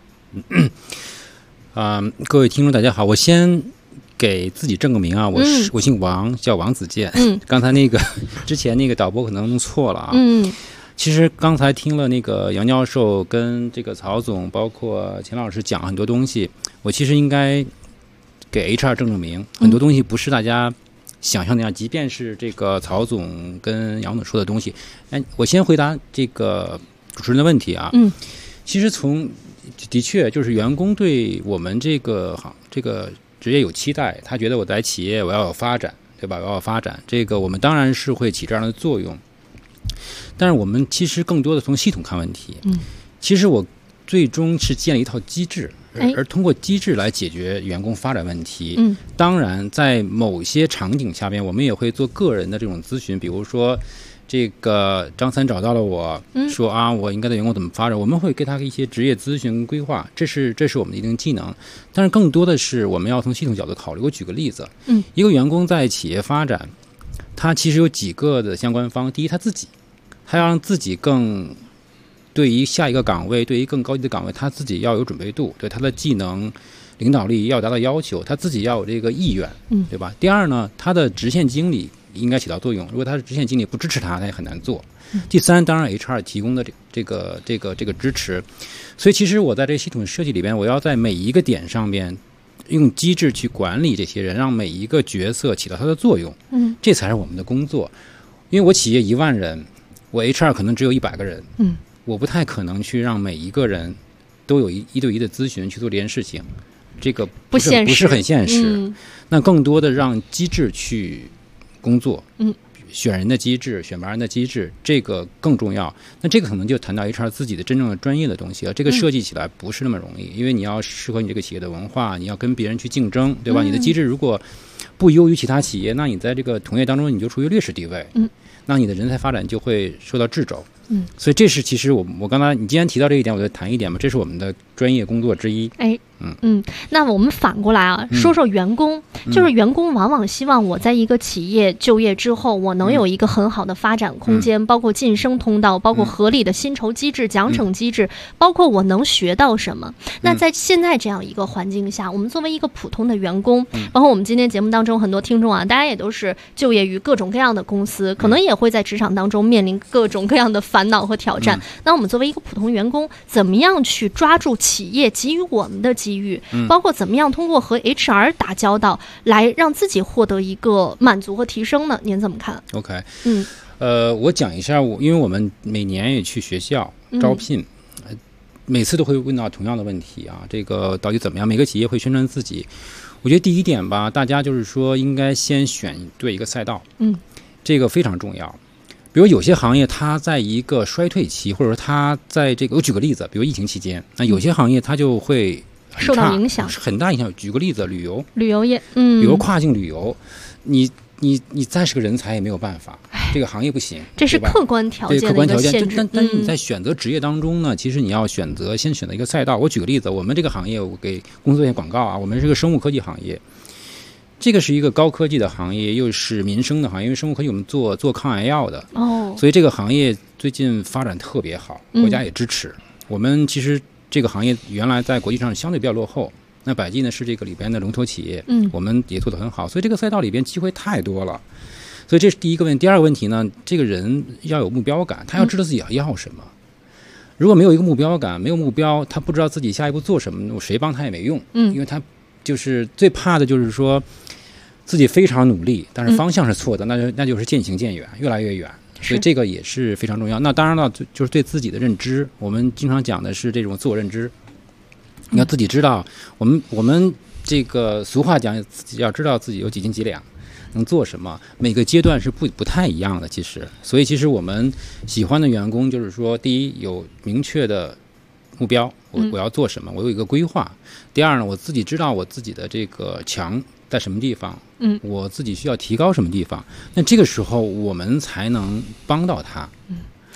各位听众大家好，我先给自己正个名啊，我姓王，叫王子健。刚才那个之前那个导播可能弄错了啊。其实刚才听了那个杨教授跟这个曹总，包括钱老师讲很多东西，我其实应该给 HR 正名。很多东西不是大家想象那样，即便是这个曹总跟杨总说的东西。我先回答这个主持人的问题啊。其实的确就是员工对我们这个职业有期待，他觉得我在企业我要有发展，对吧？我要有发展，这个我们当然是会起这样的作用。但是我们其实更多的从系统看问题。其实我最终是建立一套机制，而通过机制来解决员工发展问题。当然在某些场景下边，我们也会做个人的这种咨询，比如说这个张三找到了我，说啊，我应该的员工怎么发展，我们会给他一些职业咨询规划，这是我们的一定技能。但是更多的是我们要从系统角度考虑。我举个例子，一个员工在企业发展，他其实有几个的相关方。第一，他自己，他要让自己更对于下一个岗位，对于更高级的岗位，他自己要有准备度，对他的技能领导力要达到要求，他自己要有这个意愿，对吧？第二呢，他的直线经理应该起到作用，如果他的直线经理不支持他也很难做。第三，当然 HR 提供的这个支持。所以其实我在这个系统设计里边，我要在每一个点上面用机制去管理这些人，让每一个角色起到它的作用。这才是我们的工作。因为我企业1万人，我 HR 可能只有100个人，我不太可能去让每一个人都有一对一的咨询去做这件事情，这个不是很现实。那更多的让机制去工作，选人的机制，选拔人的机制，这个更重要。那这个可能就谈到 HR 自己的真正的专业的东西了。这个设计起来不是那么容易，因为你要适合你这个企业的文化，你要跟别人去竞争，对吧？你的机制如果不优于其他企业，那你在这个同业当中你就处于劣势地位，那你的人才发展就会受到掣肘。所以这是其实我刚才你既然提到这一点，我就谈一点嘛，这是我们的专业工作之一。 那我们反过来啊，说说员工，就是员工往往希望我在一个企业就业之后，我能有一个很好的发展空间，包括晋升通道，包括合理的薪酬机制、奖惩机制，包括我能学到什么。那在现在这样一个环境下，我们作为一个普通的员工，包括我们今天节目当中很多听众啊，大家也都是就业于各种各样的公司，可能也会在职场当中面临各种各样的烦恼和挑战。那我们作为一个普通员工，怎么样去抓住企业给予我们的机遇，包括怎么样通过和 HR 打交道来让自己获得一个满足和提升呢？您怎么看 ？OK， 我讲一下，因为我们每年也去学校招聘，每次都会问到同样的问题啊，这个到底怎么样？每个企业会宣传自己。我觉得第一点吧，大家就是说应该先选对一个赛道，这个非常重要。比如有些行业它在一个衰退期，或者说它在这个，我举个例子，比如疫情期间，那有些行业它就会受到影响， 很大影响。举个例子，旅游业， 比如跨境旅游，你再是个人才也没有办法，这个行业不行， 这是客观条件的一个限制。 但是你在选择职业当中呢，其实你要先选择一个赛道。我举个例子，我们这个行业，我给公司做一些广告啊，我们是个生物科技行业。这个是一个高科技的行业，又是民生的行业，因为生物科技我们做抗癌药的，所以这个行业最近发展特别好，国家也支持。我们其实这个行业原来在国际上相对比较落后，那百济呢是这个里边的龙头企业，我们也做得很好，所以这个赛道里边机会太多了。所以这是第一个问题。第二个问题呢，这个人要有目标感，他要知道自己要什么。如果没有一个目标感，没有目标，他不知道自己下一步做什么，谁帮他也没用，因为他就是最怕的就是说自己非常努力，但是方向是错的，那就是渐行渐远，越来越远。所以这个也是非常重要。那当然了，就是对自己的认知，我们经常讲的是这种自我认知。你要自己知道，我们这个俗话讲，自己要知道自己有几斤几两，能做什么。每个阶段是不太一样的，其实。所以其实我们喜欢的员工，就是说，第一有明确的目标，我要做什么，我有一个规划。第二呢，我自己知道我自己的这个强在什么地方，我自己需要提高什么地方，那这个时候我们才能帮到他。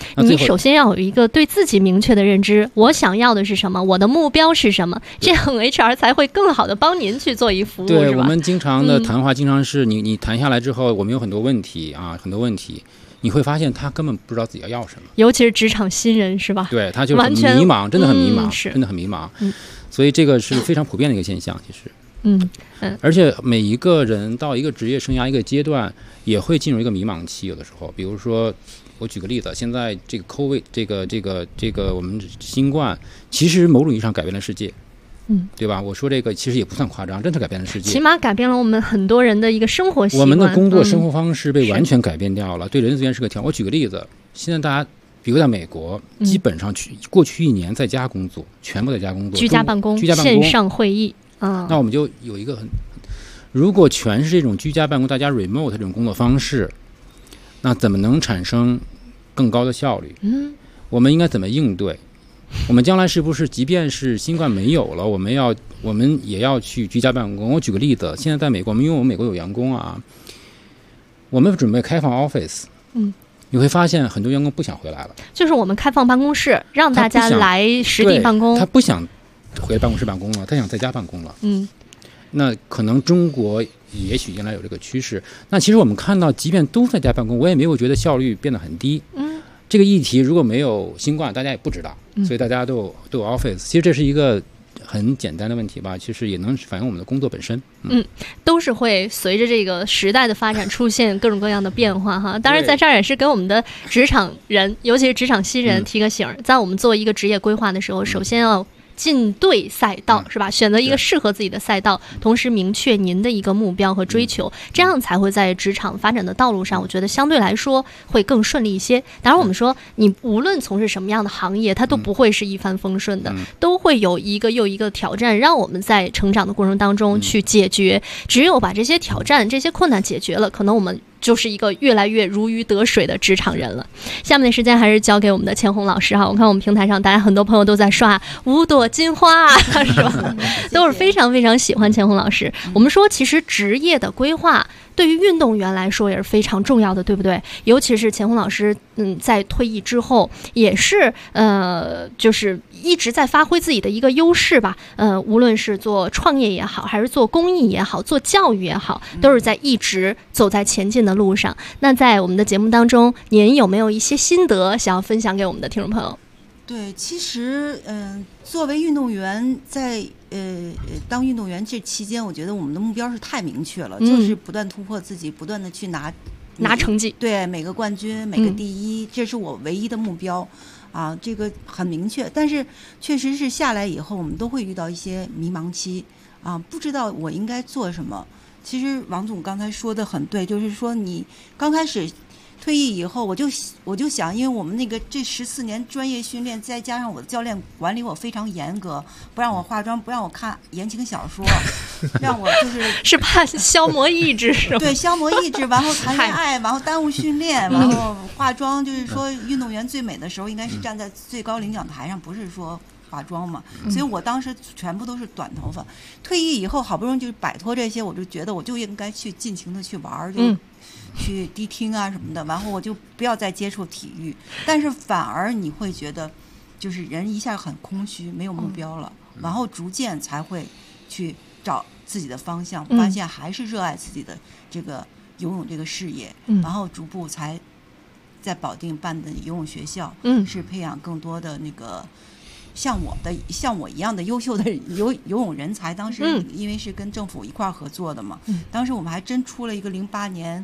你首先要有一个对自己明确的认知，我想要的是什么，我的目标是什么，这样 HR 才会更好的帮您去做一服务。 对，我们经常的谈话经常是你谈下来之后，我们有很多问题啊，很多问题。你会发现他根本不知道自己要什么， 尤其是职场新人，是吧？ 对，他就是很迷茫，真的很迷茫，真的很迷茫。所以这个是非常普遍的一个现象，其实。而且每一个人到一个职业生涯一个阶段，也会进入一个迷茫期。有的时候，比如说，我举个例子，现在这个 COVID， 这个我们新冠，其实某种意义上改变了世界。对吧？我说这个其实也不算夸张，真的改变了世界， 起码改变了我们很多人的一个生活习惯。 我们的工作生活方式被完全改变掉了，对人力资源是个挑战。我举个例子，现在大家比如在美国，基本上过去1年在家工作，全部在家工作， 居家办公，线上会议那我们就有一个如果全是这种居家办公，大家 remote 这种工作方式，那怎么能产生更高的效率？我们应该怎么应对？我们将来是不是即便是新冠没有了，我们也要去居家办公？我举个例子，现在在美国，因为我们美国有员工啊，我们准备开放 office，你会发现很多员工不想回来了， 就是我们开放办公室，让大家来实地办公， 他不想回办公室办公了，他想在家办公了。那可能中国也许将来有这个趋势。那其实我们看到，即便都在家办公，我也没有觉得效率变得很低。这个议题如果没有新冠，大家也不知道，所以大家都有 office。其实这是一个很简单的问题吧，其实也能反映我们的工作本身。 都是会随着这个时代的发展出现各种各样的变化哈。当然，在这儿也是给我们的职场人，尤其是职场新人提个醒，在我们做一个职业规划的时候，首先要进对赛道，是吧？选择一个适合自己的赛道，同时明确您的一个目标和追求，这样才会在职场发展的道路上，我觉得相对来说会更顺利一些。当然，我们说你无论从事什么样的行业，它都不会是一帆风顺的，都会有一个又一个挑战，让我们在成长的过程当中去解决。只有把这些挑战、这些困难解决了，可能我们就是一个越来越如鱼得水的职场人了。下面的时间还是交给我们的千红老师哈。我看我们平台上大家很多朋友都在刷5朵金花是吧？都是非常非常喜欢千红老师。我们说其实职业的规划对于运动员来说也是非常重要的，对不对？尤其是千红老师在退役之后也是就是一直在发挥自己的一个优势吧。无论是做创业也好，还是做公益也好，做教育也好，都是在一直走在前进的路上。那在我们的节目当中，您有没有一些心得想要分享给我们的听众朋友？ 对，其实作为运动员，在当运动员这期间，我觉得我们的目标是太明确了，就是不断突破自己，不断的去拿成绩， 对，每个冠军，每个第一，这是我唯一的目标啊，这个很明确。但是确实是下来以后，我们都会遇到一些迷茫期啊，不知道我应该做什么。其实王总刚才说的很对，就是说你刚开始退役以后，我就想，因为我们那个这14年专业训练，再加上我的教练管理我非常严格，不让我化妆，不让我看言情小说，让我是怕消磨意志是吗？ 对，消磨意志，然后谈恋爱，然后耽误训练，然后化妆，就是说运动员最美的时候应该是站在最高领奖台上，不是说化妆嘛。所以我当时全部都是短头发。退役以后好不容易就摆脱这些，我就觉得我就应该去尽情的去玩，就去迪厅啊什么的，然后我就不要再接触体育。但是反而你会觉得就是人一下很空虚，没有目标了，然后逐渐才会去找自己的方向，发现还是热爱自己的这个游泳这个事业，然后逐步才在保定办的游泳学校，是培养更多的那个像我一样的优秀的游泳人才。当时因为是跟政府一块合作的嘛，当时我们还真出了一个08年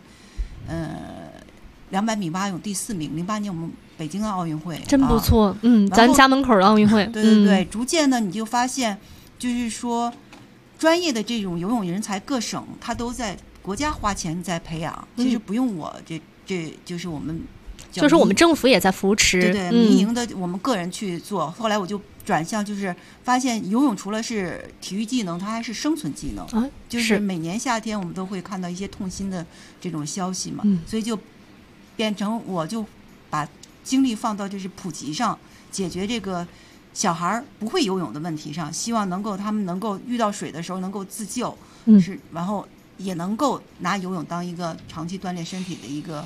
200米蛙泳第4名。08年我们北京的奥运会真不错，咱家门口的奥运会， 对对对，逐渐呢你就发现，就是说专业的这种游泳人才，各省他都在国家花钱在培养，其实不用我这就是我们。 就是我们政府也在扶持， 对对，民营的我们个人去做。后来我就转向，就是发现游泳除了是体育技能，它还是生存技能。就是每年夏天我们都会看到一些痛心的这种消息嘛，所以就变成我就把精力放到就是普及上，解决这个小孩不会游泳的问题上，希望他们能够遇到水的时候能够自救，然后也能够拿游泳当一个长期锻炼身体的一个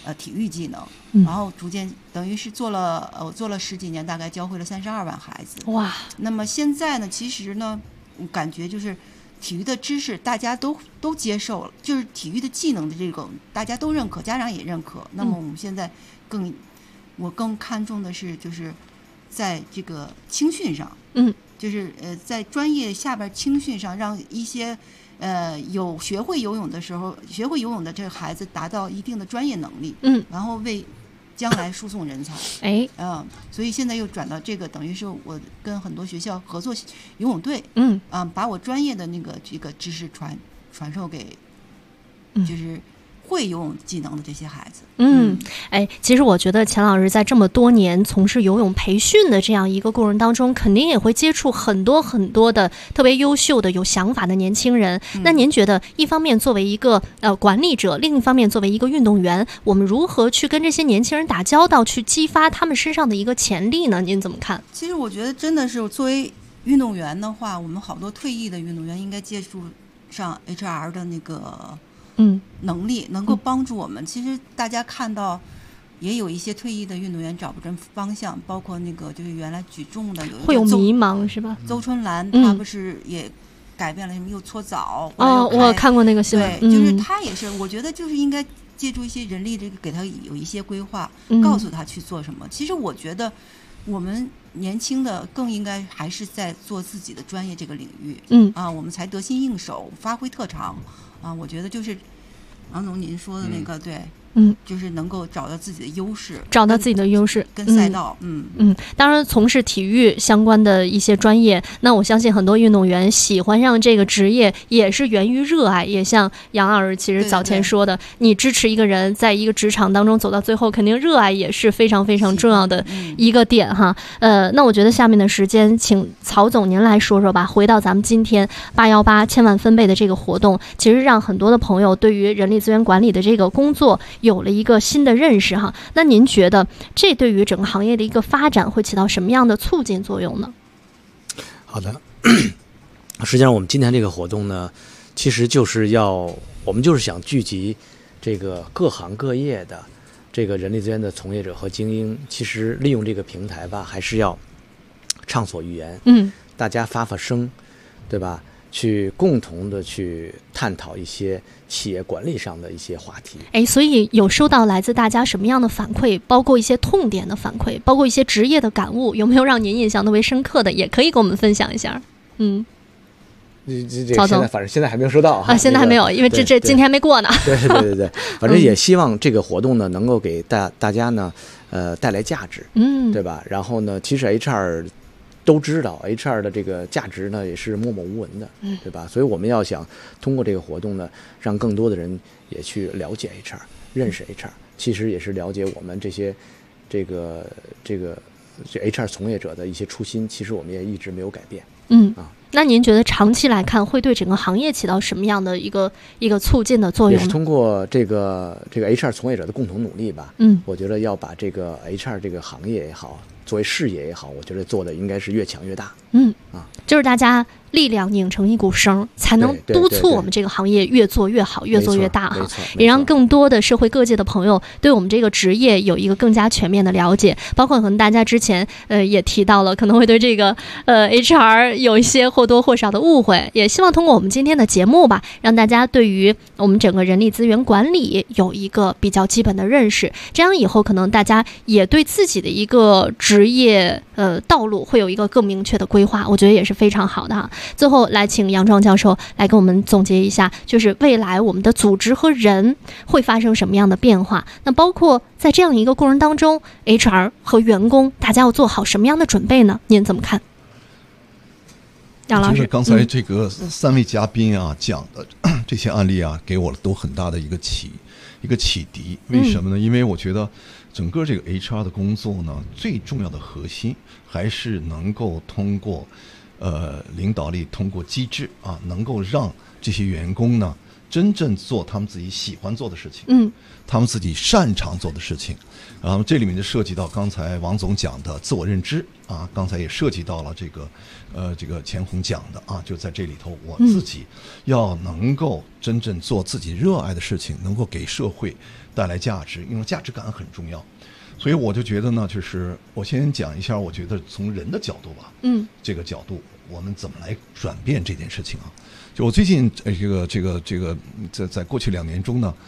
体育技能，然后逐渐等于是我做了10几年，大概教会了32万孩子。 哇！ 那么现在呢，其实呢，我感觉就是体育的知识大家都接受了，就是体育的技能的这种大家都认可，家长也认可。那么我们现在我更看重的是就是在这个青训上，就是在专业下边青训上，让一些有学会游泳的这个孩子达到一定的专业能力，然后为将来输送人才。所以现在又转到这个，等于是我跟很多学校合作游泳队，把我专业的这个知识传授给，就是会游泳技能的这些孩子。 其实我觉得钱老师在这么多年从事游泳培训的这样一个过程当中，肯定也会接触很多很多的特别优秀的有想法的年轻人。那您觉得一方面作为一个管理者，另一方面作为一个运动员，我们如何去跟这些年轻人打交道，去激发他们身上的一个潜力呢？您怎么看？ 其实我觉得真的是作为运动员的话，我们好多退役的运动员应该接触上 HR 的那个能力，能够帮助我们。其实大家看到也有一些退役的运动员找不准方向，包括那个就是原来举重的会有迷茫是吧？ 邹春兰她不是也改变了什么，又搓澡我看过那个新闻。 对，就是她也是，我觉得就是应该借助一些人力，这个给她有一些规划，告诉她去做什么。其实我觉得我们年轻的更应该还是在做自己的专业这个领域，我们才得心应手，发挥特长。我觉得就是王总您说的那个，对，就是能够找到自己的优势，跟赛道， 当然从事体育相关的一些专业，那我相信很多运动员喜欢上这个职业也是源于热爱，也像杨老师其实早前说的，你支持一个人在一个职场当中走到最后，肯定热爱也是非常非常重要的一个点哈。那我觉得下面的时间请曹总您来说说吧。回到咱们今天818千万分贝的这个活动，其实让很多的朋友对于人力资源管理的这个工作有了一个新的认识哈。那您觉得这对于整个行业的一个发展会起到什么样的促进作用呢？ 好的，实际上我们今天这个活动呢，其实就是我们就是想聚集这个各行各业的这个人力资源的从业者和精英，其实利用这个平台吧，还是要畅所欲言，大家发声，对吧？去共同的去探讨一些企业管理上的一些话题。 所以有收到来自大家什么样的反馈，包括一些痛点的反馈，包括一些职业的感悟，有没有让您印象特别深刻的，也可以跟我们分享一下。 曹总，反正现在还没有收到现在还没有，因为这今天还没过呢。 对，反正也希望这个活动呢，能够给大家呢，带来价值，对吧？然后呢，其实 HR都知道 HR 的这个价值呢，也是默默无闻的，对吧？所以我们要想通过这个活动呢，让更多的人也去了解 HR， 认识 HR， 其实也是了解我们这些这 HR 从业者的一些初心，其实我们也一直没有改变。 那您觉得长期来看会对整个行业起到什么样的一个促进的作用呢？ 也是通过这个 HR 从业者的共同努力吧。我觉得要把这个 HR 这个行业也好，作为事业也好，我觉得做的应该是越强越大。 就是大家力量拧成一股绳，才能督促我们这个行业越做越好，越做越大哈，也让更多的社会各界的朋友对我们这个职业有一个更加全面的了解。包括可能大家之前也提到了，可能会对这个HR 有一些或多或少的误会，也希望通过我们今天的节目吧，让大家对于我们整个人力资源管理有一个比较基本的认识，这样以后可能大家也对自己的一个职业道路会有一个更明确的规划，我觉得也是非常好的哈。最后来请杨壮教授来给我们总结一下，就是未来我们的组织和人会发生什么样的变化，那包括在这样一个过程当中 HR 和员工大家要做好什么样的准备呢？您怎么看？杨老师， 就是刚才这个3位嘉宾讲的这些案例给我都很大的一个启迪。为什么呢？因为我觉得整个这个 HR 的工作呢，最重要的核心还是能够通过领导力，通过机制能够让这些员工呢真正做他们自己喜欢做的事情，他们自己擅长做的事情。然后这里面就涉及到刚才王总讲的自我认知啊，刚才也涉及到了这个钱红讲的啊，就在这里头，我自己要能够真正做自己热爱的事情，能够给社会带来价值，因为价值感很重要。所以我就觉得呢，就是我先讲一下，我觉得从人的角度吧，这个角度我们怎么来转变这件事情啊？就我最近在过去2年中呢，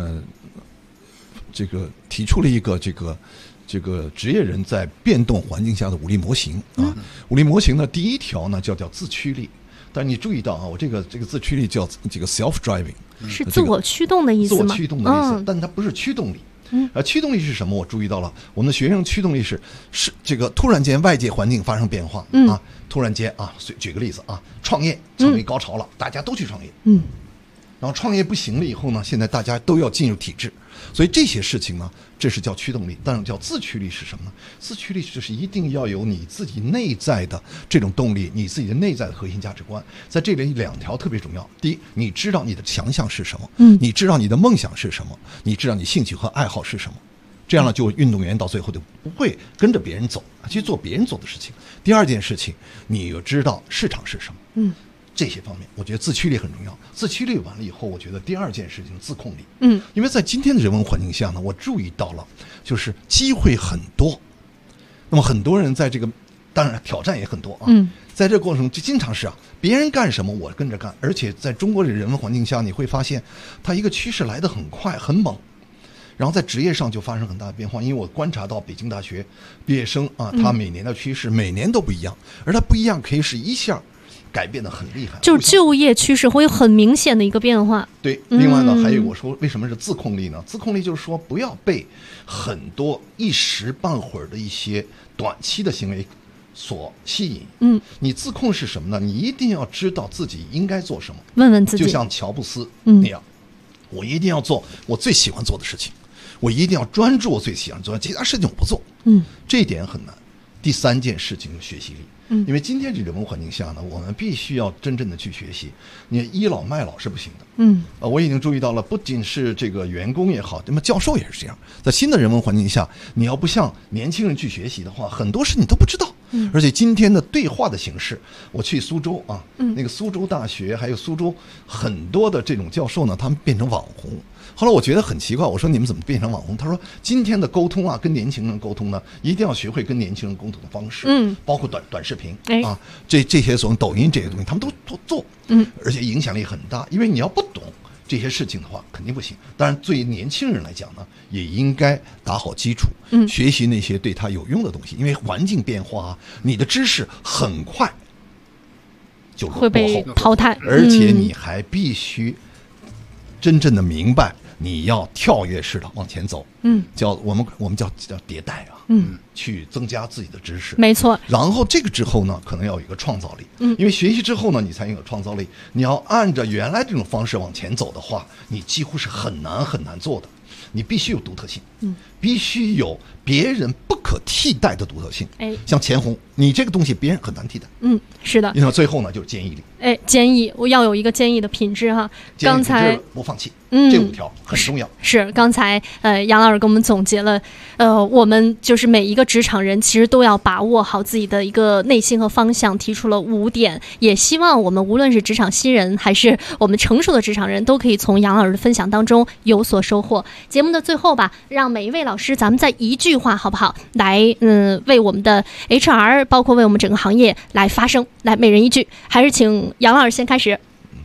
这个提出了一个这个职业人在变动环境下的武力模型啊。武力模型呢，第一条呢叫自驱力。但是你注意到啊，我这个自驱力叫这个 self-driving， 是自我驱动的意思吗？ 自我驱动的意思，但它不是驱动力。驱动力是什么？我注意到了，我们的学生驱动力是这个突然间外界环境发生变化啊，突然间啊，举个例子啊，创业成为高潮了，大家都去创业，然后创业不行了以后呢，现在大家都要进入体制，所以这些事情呢，这是叫驱动力。但是叫自驱力是什么呢？自驱力就是一定要有你自己内在的这种动力，你自己的内在的核心价值观。在这里2条特别重要。第一，你知道你的强项是什么，你知道你的梦想是什么，你知道你兴趣和爱好是什么。这样呢，就运动员到最后就不会跟着别人走，去做别人做的事情。第二件事情，你又知道市场是什么。这些方面，我觉得自驱力很重要。自驱力完了以后，我觉得第二件事情自控力。因为在今天的人文环境下呢，我注意到了，就是机会很多，那么很多人在这个，当然挑战也很多啊。在这个过程中，就经常是啊，别人干什么我跟着干，而且在中国的人文环境下，你会发现，它一个趋势来得很快很猛。然后在职业上就发生很大的变化，因为我观察到北京大学毕业生啊，他每年的趋势每年都不一样，而它不一样可以是一下改变得很厉害， 就是就业趋势会有很明显的一个变化。 对，另外呢，还有我说为什么是自控力呢？自控力就是说不要被很多一时半会儿的一些短期的行为所吸引。你自控是什么呢？你一定要知道自己应该做什么， 问问自己， 就像乔布斯那样，我一定要做我最喜欢做的事情，我一定要专注我最喜欢做的，其他事情我不做。这一点很难。第三件事情是学习力。因为今天这人文环境下呢，我们必须要真正的去学习，你倚老卖老是不行的。我已经注意到了，不仅是这个员工也好，那么教授也是这样。在新的人文环境下，你要不向年轻人去学习的话，很多事你都不知道。而且今天的对话的形式，我去苏州啊，那个苏州大学还有苏州很多的这种教授呢，他们变成网红。后来我觉得很奇怪，我说你们怎么变成网红？他说今天的沟通啊，跟年轻人沟通呢，一定要学会跟年轻人沟通的方式，包括短视频啊，这些所谓抖音这些东西，他们都做，而且影响力很大。因为你要不懂这些事情的话，肯定不行。当然，对于年轻人来讲呢，也应该打好基础，学习那些对他有用的东西。因为环境变化啊，你的知识很快就会被淘汰， 而且你还必须真正的明白，你要跳跃式的往前走，叫我们叫迭代啊，去增加自己的知识， 没错。 然后这个之后呢，可能要有一个创造力，因为学习之后呢，你才有创造力。你要按照原来这种方式往前走的话，你几乎是很难做的。你必须有独特性，必须有别人不可替代的独特性。像钱红，你这个东西别人很难替代。 是的。 然后最后呢，就是坚毅力。 坚毅，我要有一个坚毅的品质哈。刚才不放弃，这5条很重要。 是刚才杨老师给我们总结了，我们就是每一个职场人其实都要把握好自己的一个内心和方向，提出了5点，也希望我们无论是职场新人还是我们成熟的职场人，都可以从杨老师的分享当中有所收获。节目的最后吧，让每一位老师咱们再一句话好不好，来为我们的 HR 包括为我们整个行业来发声，来每人一句，还是请杨老师先开始。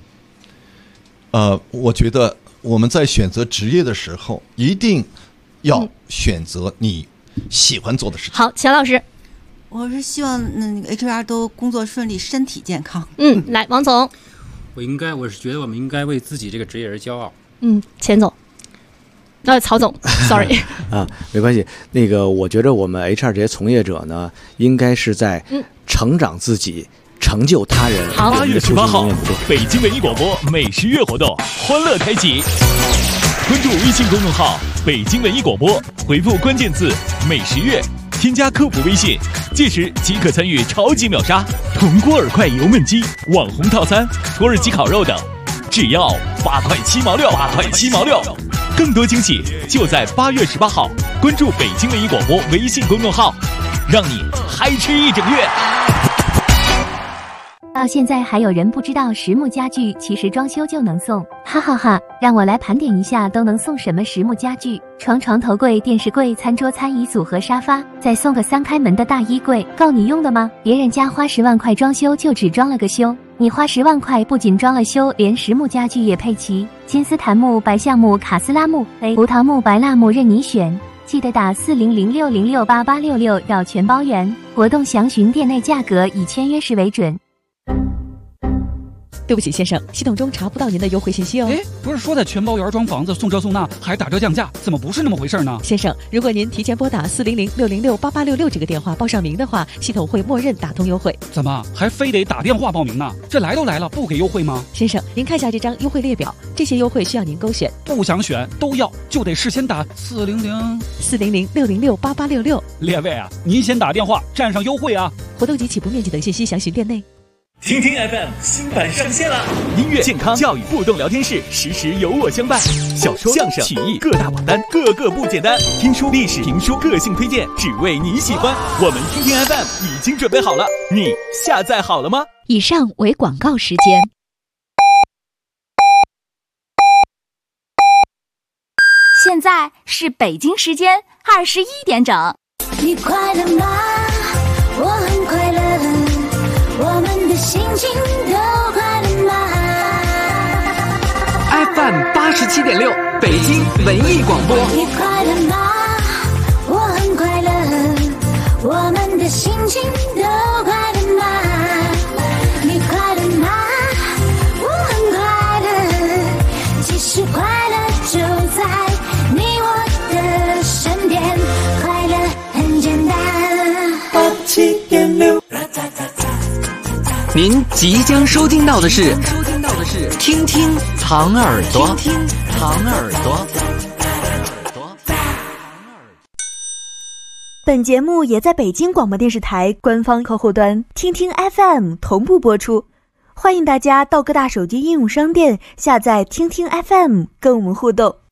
我觉得我们在选择职业的时候，一定要选择你喜欢做的事情。 好，钱老师。 我是希望那个 HR 都工作顺利，身体健康。 来，王总。 我是觉得我们应该为自己这个职业而骄傲。 钱总。曹总 ，sorry 没关系。那个，我觉得我们 HR 这些从业者呢，应该是在成长自己。成就他人。 8月18号，北京文艺广播美食月活动欢乐开启。关注微信公众号“北京文艺广播”，回复关键字“美食月”，添加客服微信，届时即可参与超级秒杀铜锅饵块油焖鸡、网红套餐、土耳其烤肉等。 只要8块7毛6，8块7毛6。更多惊喜就在8月18号，关注北京文艺广播微信公众号，让你嗨吃一整月。 到现在还有人不知道实木家具其实装修就能送，哈哈哈！让我来盘点一下都能送什么实木家具：床头柜、电视柜、餐桌、餐椅组合、沙发，再送个3开门的大衣柜，够你用的吗？别人家花10万块装修就只装了个修，你花10万块不仅装了修，连实木家具也配齐，金丝檀木、白橡木、卡斯拉木、胡桃木、白蜡木任你选。记得打4006068866绕全包圆，活动详询店内价格，以签约时为准。 对不起，先生，系统中查不到您的优惠信息哦。 哎，不是说在全包圆装房子送这送那还打折降价，怎么不是那么回事呢？ 先生，如果您提前拨打4006068866这个电话报上名的话，系统会默认打通优惠。 怎么还非得打电话报名呢？这来都来了，不给优惠吗？ 先生，您看下这张优惠列表，这些优惠需要您勾选， 不想选都要，就得事先打 400-606-8866。 列位啊，您先打电话占上优惠啊！ 活动及起步面积等信息详询店内。 听听 FM 新版上线了，音乐、健康、教育、互动聊天室，时时有我相伴。小说、相声、曲艺各大榜单，个个不简单。听书、历史、评书、个性推荐，只为你喜欢。我们听听 FM 已经准备好了，你下载好了吗？ 以上为广告时间。现在是北京时间21点整。 你快乐吗？我很快乐。我们的心情都快乐吗 ？FM 87.6，北京文艺广播。 你快乐吗？我很快乐。我们的心情都快乐吗？你快乐吗？我很快乐。其实快乐就在你我的身边，快乐很简单。87.6。 您即将收听到的是听听糖耳朵，听听糖耳朵。 本节目也在北京广播电视台官方客户端听听 FM 同步播出，欢迎大家到各大手机应用商店下载听听 FM 跟我们互动。